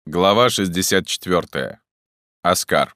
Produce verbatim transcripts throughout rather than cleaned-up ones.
Глава шестьдесят четвёртая. Оскар.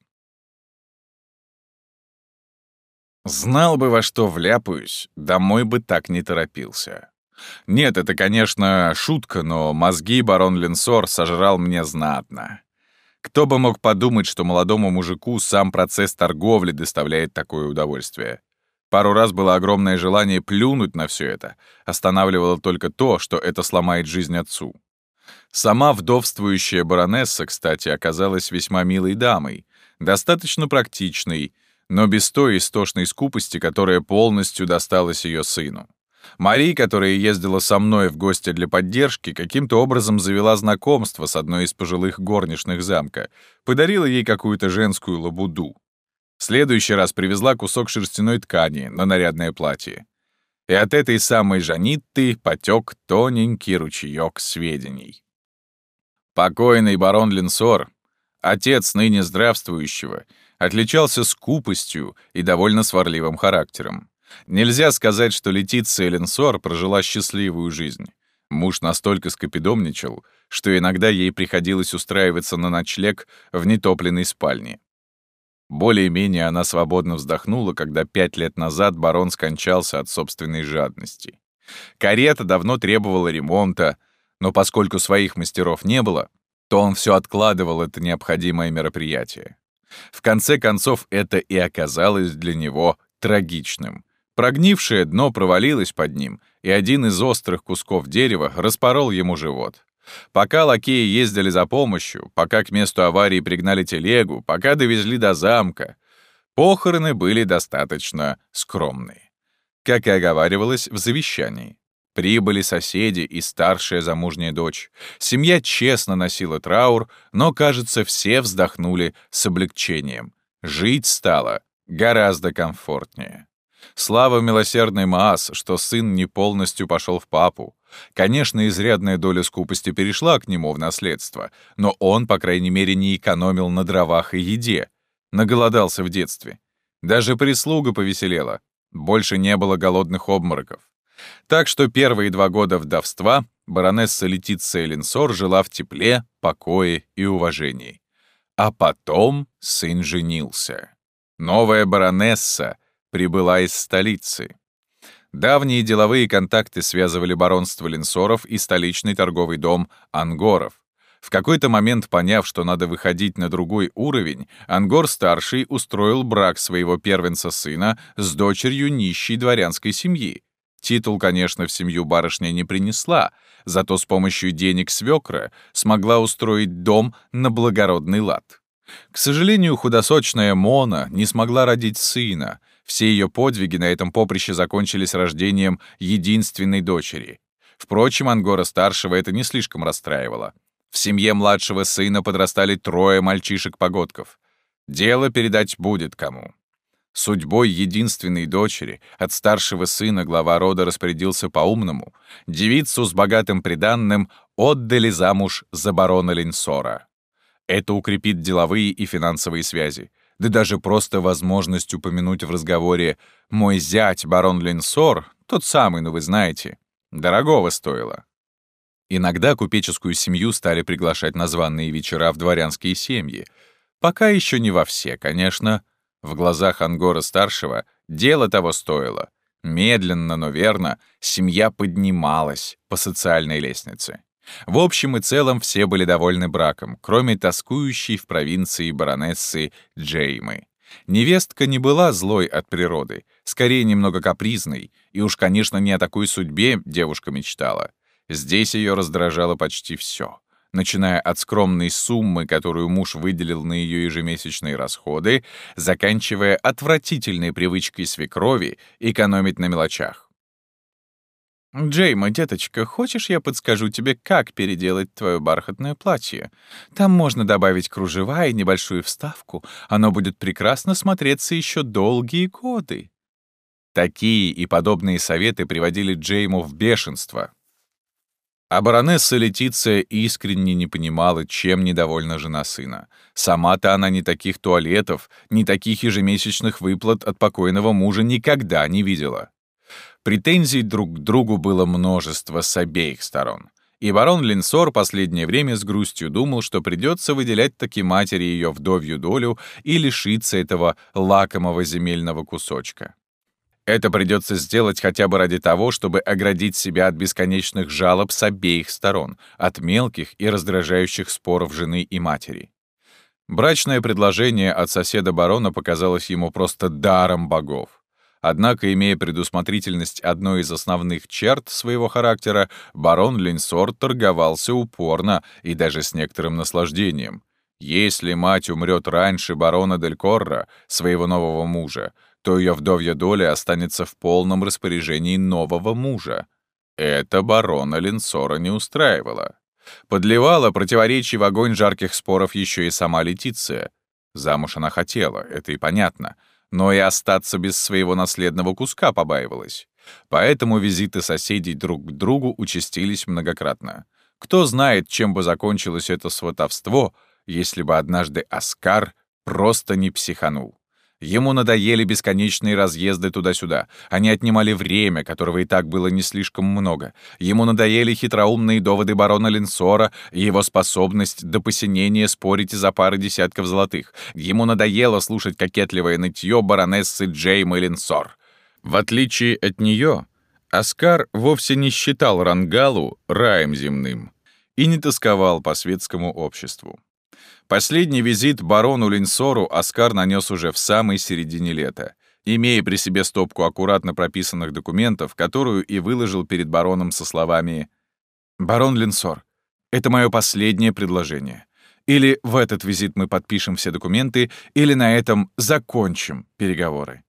Знал бы, во что вляпаюсь, домой бы так не торопился. Нет, это, конечно, шутка, но мозги барон Ленсор сожрал мне знатно. Кто бы мог подумать, что молодому мужику сам процесс торговли доставляет такое удовольствие. Пару раз было огромное желание плюнуть на все это, останавливало только то, что это сломает жизнь отцу. Сама вдовствующая баронесса, кстати, оказалась весьма милой дамой, достаточно практичной, но без той истошной скупости, которая полностью досталась ее сыну. Мари, которая ездила со мной в гости для поддержки, каким-то образом завела знакомство с одной из пожилых горничных замка, подарила ей какую-то женскую лабуду. В следующий раз привезла кусок шерстяной ткани на нарядное платье. И от этой самой Жанитты потек тоненький ручеек сведений. Покойный барон Ленсор, отец ныне здравствующего, отличался скупостью и довольно сварливым характером. Нельзя сказать, что Летиция Ленсор прожила счастливую жизнь. Муж настолько скопидомничал, что иногда ей приходилось устраиваться на ночлег в нетопленной спальне. Более-менее она свободно вздохнула, когда пять лет назад барон скончался от собственной жадности. Карета давно требовала ремонта, но поскольку своих мастеров не было, то он все откладывал это необходимое мероприятие. В конце концов, это и оказалось для него трагичным. Прогнившее дно провалилось под ним, и один из острых кусков дерева распорол ему живот. Пока лакеи ездили за помощью, пока к месту аварии пригнали телегу, пока довезли до замка, похороны были достаточно скромные. Как и оговаривалось в завещании. Прибыли соседи и старшая замужняя дочь. Семья честно носила траур, но, кажется, все вздохнули с облегчением. Жить стало гораздо комфортнее. Слава милосердной Маас, что сын не полностью пошел в папу. Конечно, изрядная доля скупости перешла к нему в наследство, но он, по крайней мере, не экономил на дровах и еде. Наголодался в детстве. Даже прислуга повеселела. Больше не было голодных обмороков. Так что первые два года вдовства баронесса Летиция Ленсор жила в тепле, покое и уважении. А потом сын женился. Новая баронесса прибыла из столицы. Давние деловые контакты связывали баронство Ленсоров и столичный торговый дом Ангоров. В какой-то момент, поняв, что надо выходить на другой уровень, Ангор-старший устроил брак своего первенца-сына с дочерью нищей дворянской семьи. Титул, конечно, в семью барышня не принесла, зато с помощью денег свекра смогла устроить дом на благородный лад. К сожалению, худосочная Мона не смогла родить сына. Все ее подвиги на этом поприще закончились рождением единственной дочери. Впрочем, Ангора-старшего это не слишком расстраивало. В семье младшего сына подрастали трое мальчишек-погодков. Дело передать будет кому. Судьбой единственной дочери от старшего сына глава рода распорядился по-умному. Девицу с богатым приданным отдали замуж за барона Ленсора. Это укрепит деловые и финансовые связи. Да даже просто возможность упомянуть в разговоре «мой зять, барон Ленсор», тот самый, ну вы знаете, дорогого стоило. Иногда купеческую семью стали приглашать на званые вечера в дворянские семьи. Пока еще не во все, конечно. В глазах Ангора-старшего дело того стоило. Медленно, но верно, семья поднималась по социальной лестнице. В общем и целом все были довольны браком, кроме тоскующей в провинции баронессы Джеймы. Невестка не была злой от природы, скорее немного капризной, и уж, конечно, не о такой судьбе девушка мечтала. Здесь ее раздражало почти все, начиная от скромной суммы, которую муж выделил на ее ежемесячные расходы, заканчивая отвратительной привычкой свекрови экономить на мелочах. «Джейма, деточка, хочешь, я подскажу тебе, как переделать твое бархатное платье? Там можно добавить кружева и небольшую вставку. Оно будет прекрасно смотреться еще долгие годы». Такие и подобные советы приводили Джейму в бешенство. А баронесса Летиция искренне не понимала, чем недовольна жена сына. Сама-то она ни таких туалетов, ни таких ежемесячных выплат от покойного мужа никогда не видела. Претензий друг к другу было множество с обеих сторон. И барон Линсор последнее время с грустью думал, что придется выделять таки матери ее вдовью долю и лишиться этого лакомого земельного кусочка. Это придется сделать хотя бы ради того, чтобы оградить себя от бесконечных жалоб с обеих сторон, от мелких и раздражающих споров жены и матери. Брачное предложение от соседа барона показалось ему просто даром богов. Однако, имея предусмотрительность одной из основных черт своего характера, барон Линсор торговался упорно и даже с некоторым наслаждением. Если мать умрет раньше барона Дель Корро, своего нового мужа, то ее вдовья доля останется в полном распоряжении нового мужа. Это барона Линсора не устраивало. Подливала противоречий в огонь жарких споров еще и сама Летиция. Замуж она хотела, это и понятно, но и остаться без своего наследного куска побаивалась. Поэтому визиты соседей друг к другу участились многократно. Кто знает, чем бы закончилось это сватовство, если бы однажды Оскар просто не психанул. Ему надоели бесконечные разъезды туда-сюда. Они отнимали время, которого и так было не слишком много. Ему надоели хитроумные доводы барона Линсора и его способность до посинения спорить из-за пары десятков золотых. Ему надоело слушать кокетливое нытье баронессы Джеймы Линсор. В отличие от нее, Оскар вовсе не считал Рангалу раем земным и не тосковал по светскому обществу. Последний визит барону Линсору Оскар нанес уже в самой середине лета, имея при себе стопку аккуратно прописанных документов, которую и выложил перед бароном со словами: «Барон Линсор, это мое последнее предложение. Или в этот визит мы подпишем все документы, или на этом закончим переговоры».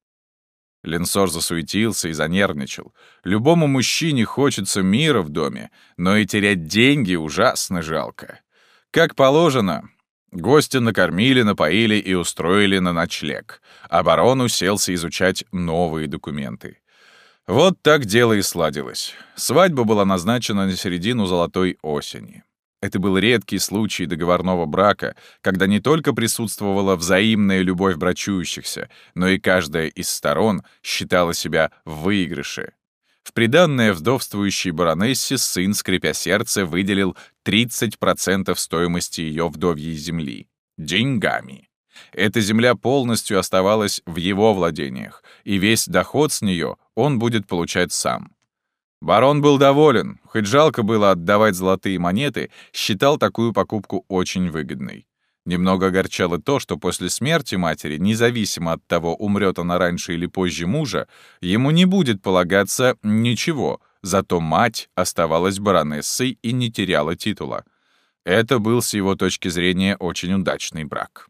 Линсор засуетился и занервничал. Любому мужчине хочется мира в доме, но и терять деньги ужасно жалко. Как положено, гостя накормили, напоили и устроили на ночлег, а барон уселся изучать новые документы. Вот так дело и сладилось. Свадьба была назначена на середину золотой осени. Это был редкий случай договорного брака, когда не только присутствовала взаимная любовь брачующихся, но и каждая из сторон считала себя в выигрыше. В приданное вдовствующей баронессе сын, скрипя сердце, выделил тридцать процентов стоимости ее вдовьей земли. Деньгами. Эта земля полностью оставалась в его владениях, и весь доход с нее он будет получать сам. Барон был доволен, хоть жалко было отдавать золотые монеты, считал такую покупку очень выгодной. Немного огорчало то, что после смерти матери, независимо от того, умрет она раньше или позже мужа, ему не будет полагаться ничего, зато мать оставалась баронессой и не теряла титула. Это был, с его точки зрения, очень удачный брак.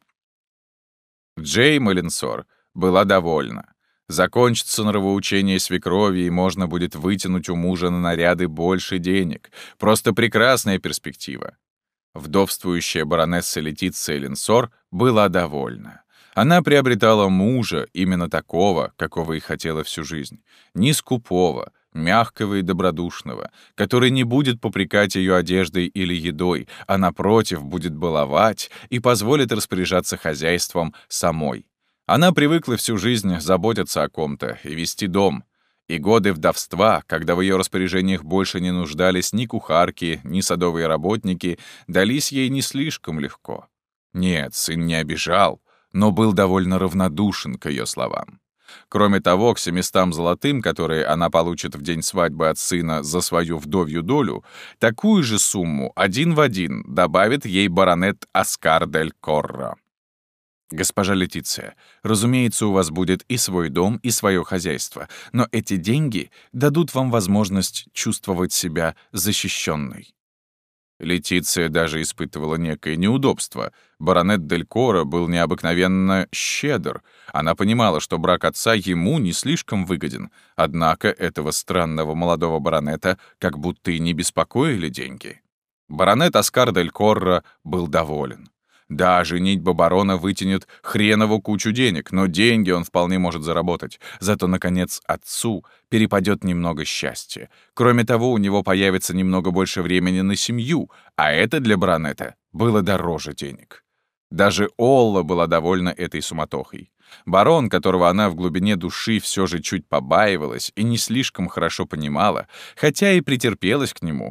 Джейма Линсор была довольна. Закончится нравоучение свекрови, и можно будет вытянуть у мужа на наряды больше денег. Просто прекрасная перспектива. Вдовствующая баронесса Летиция Линсор была довольна. Она приобретала мужа именно такого, какого и хотела всю жизнь. Не скупого, мягкого и добродушного, который не будет попрекать ее одеждой или едой, а, напротив, будет баловать и позволит распоряжаться хозяйством самой. Она привыкла всю жизнь заботиться о ком-то и вести дом. И годы вдовства, когда в ее распоряжениях больше не нуждались ни кухарки, ни садовые работники, дались ей не слишком легко. Нет, сын не обижал, но был довольно равнодушен к ее словам. Кроме того, к семистам золотым, которые она получит в день свадьбы от сына за свою вдовью долю, такую же сумму один в один добавит ей баронет Оскар дель Корро. «Госпожа Летиция, разумеется, у вас будет и свой дом, и свое хозяйство, но эти деньги дадут вам возможность чувствовать себя защищенной». Летиция даже испытывала некое неудобство. Баронет Дель Корро был необыкновенно щедр. Она понимала, что брак отца ему не слишком выгоден, однако этого странного молодого баронета как будто и не беспокоили деньги. Баронет Оскар Дель Корро был доволен. Да, женитьба барона вытянет хренову кучу денег, но деньги он вполне может заработать. Зато, наконец, отцу перепадет немного счастья. Кроме того, у него появится немного больше времени на семью, а это для баронета было дороже денег. Даже Олла была довольна этой суматохой. Барон, которого она в глубине души все же чуть побаивалась и не слишком хорошо понимала, хотя и претерпелась к нему,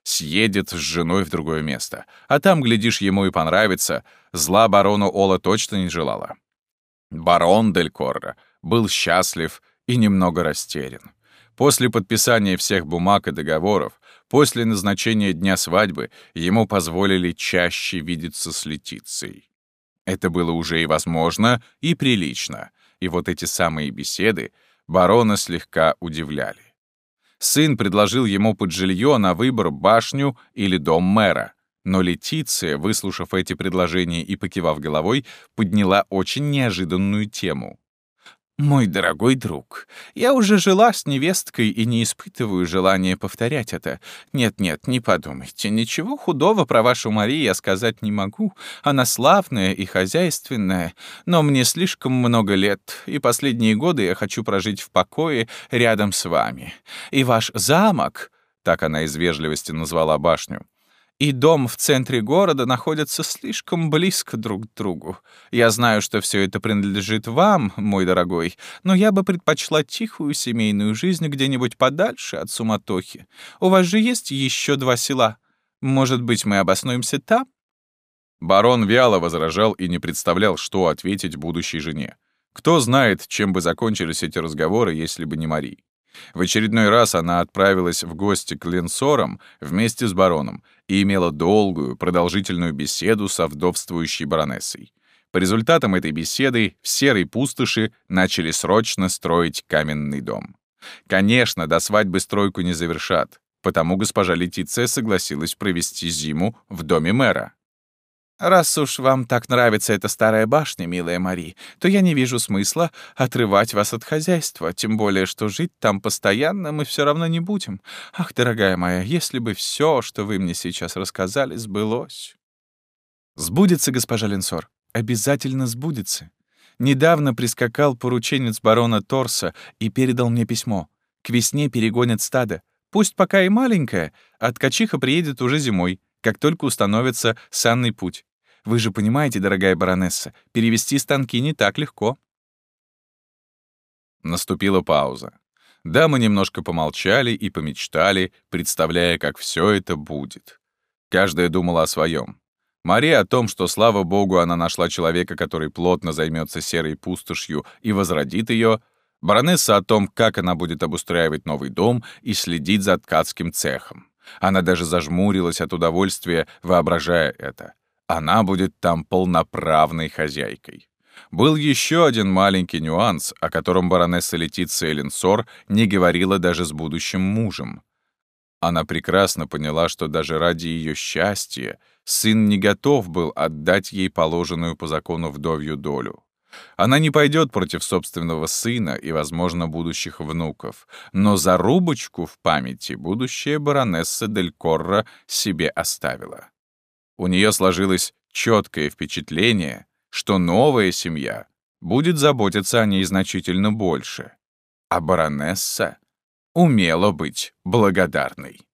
съедет с женой в другое место. А там, глядишь, ему и понравится. Зла барону Ола точно не желала. Барон Дель Корро был счастлив и немного растерян. После подписания всех бумаг и договоров, после назначения дня свадьбы, ему позволили чаще видеться с Летицией. Это было уже и возможно, и прилично, и вот эти самые беседы барона слегка удивляли. Сын предложил ему под жилье на выбор башню или дом мэра, но Летиция, выслушав эти предложения и покивав головой, подняла очень неожиданную тему. «Мой дорогой друг, я уже жила с невесткой и не испытываю желания повторять это. Нет-нет, не подумайте, ничего худого про вашу Марию я сказать не могу. Она славная и хозяйственная, но мне слишком много лет, и последние годы я хочу прожить в покое рядом с вами. И ваш замок, так она из вежливости назвала башню, и дом в центре города находятся слишком близко друг к другу. Я знаю, что все это принадлежит вам, мой дорогой, но я бы предпочла тихую семейную жизнь где-нибудь подальше от суматохи. У вас же есть еще два села. Может быть, мы обоснуемся там?» Барон вяло возражал и не представлял, что ответить будущей жене. Кто знает, чем бы закончились эти разговоры, если бы не Мари. В очередной раз она отправилась в гости к Ленсорам вместе с бароном и имела долгую, продолжительную беседу со вдовствующей баронессой. По результатам этой беседы в серой пустоши начали срочно строить каменный дом. Конечно, до свадьбы стройку не завершат, потому госпожа Летиция согласилась провести зиму в доме мэра. «Раз уж вам так нравится эта старая башня, милая Мари, то я не вижу смысла отрывать вас от хозяйства, тем более, что жить там постоянно мы все равно не будем. Ах, дорогая моя, если бы все, что вы мне сейчас рассказали, сбылось». «Сбудется, госпожа Ленсор, обязательно сбудется. Недавно прискакал порученец барона Торса и передал мне письмо. К весне перегонят стадо. Пусть пока и маленькое, а ткачиха приедет уже зимой, как только установится санный путь. Вы же понимаете, дорогая баронесса, перевести станки не так легко». Наступила пауза. Дамы немножко помолчали и помечтали, представляя, как все это будет. Каждая думала о своем. Мария о том, что, слава богу, она нашла человека, который плотно займется серой пустошью и возродит ее. Баронесса о том, как она будет обустраивать новый дом и следить за ткацким цехом. Она даже зажмурилась от удовольствия, воображая это. Она будет там полноправной хозяйкой. Был еще один маленький нюанс, о котором баронесса Летиция Ленсор не говорила даже с будущим мужем. Она прекрасно поняла, что даже ради ее счастья сын не готов был отдать ей положенную по закону вдовью долю. Она не пойдет против собственного сына и, возможно, будущих внуков, но зарубочку в памяти будущая баронесса Дель Корро себе оставила. У нее сложилось четкое впечатление, что новая семья будет заботиться о ней значительно больше, а баронесса умела быть благодарной.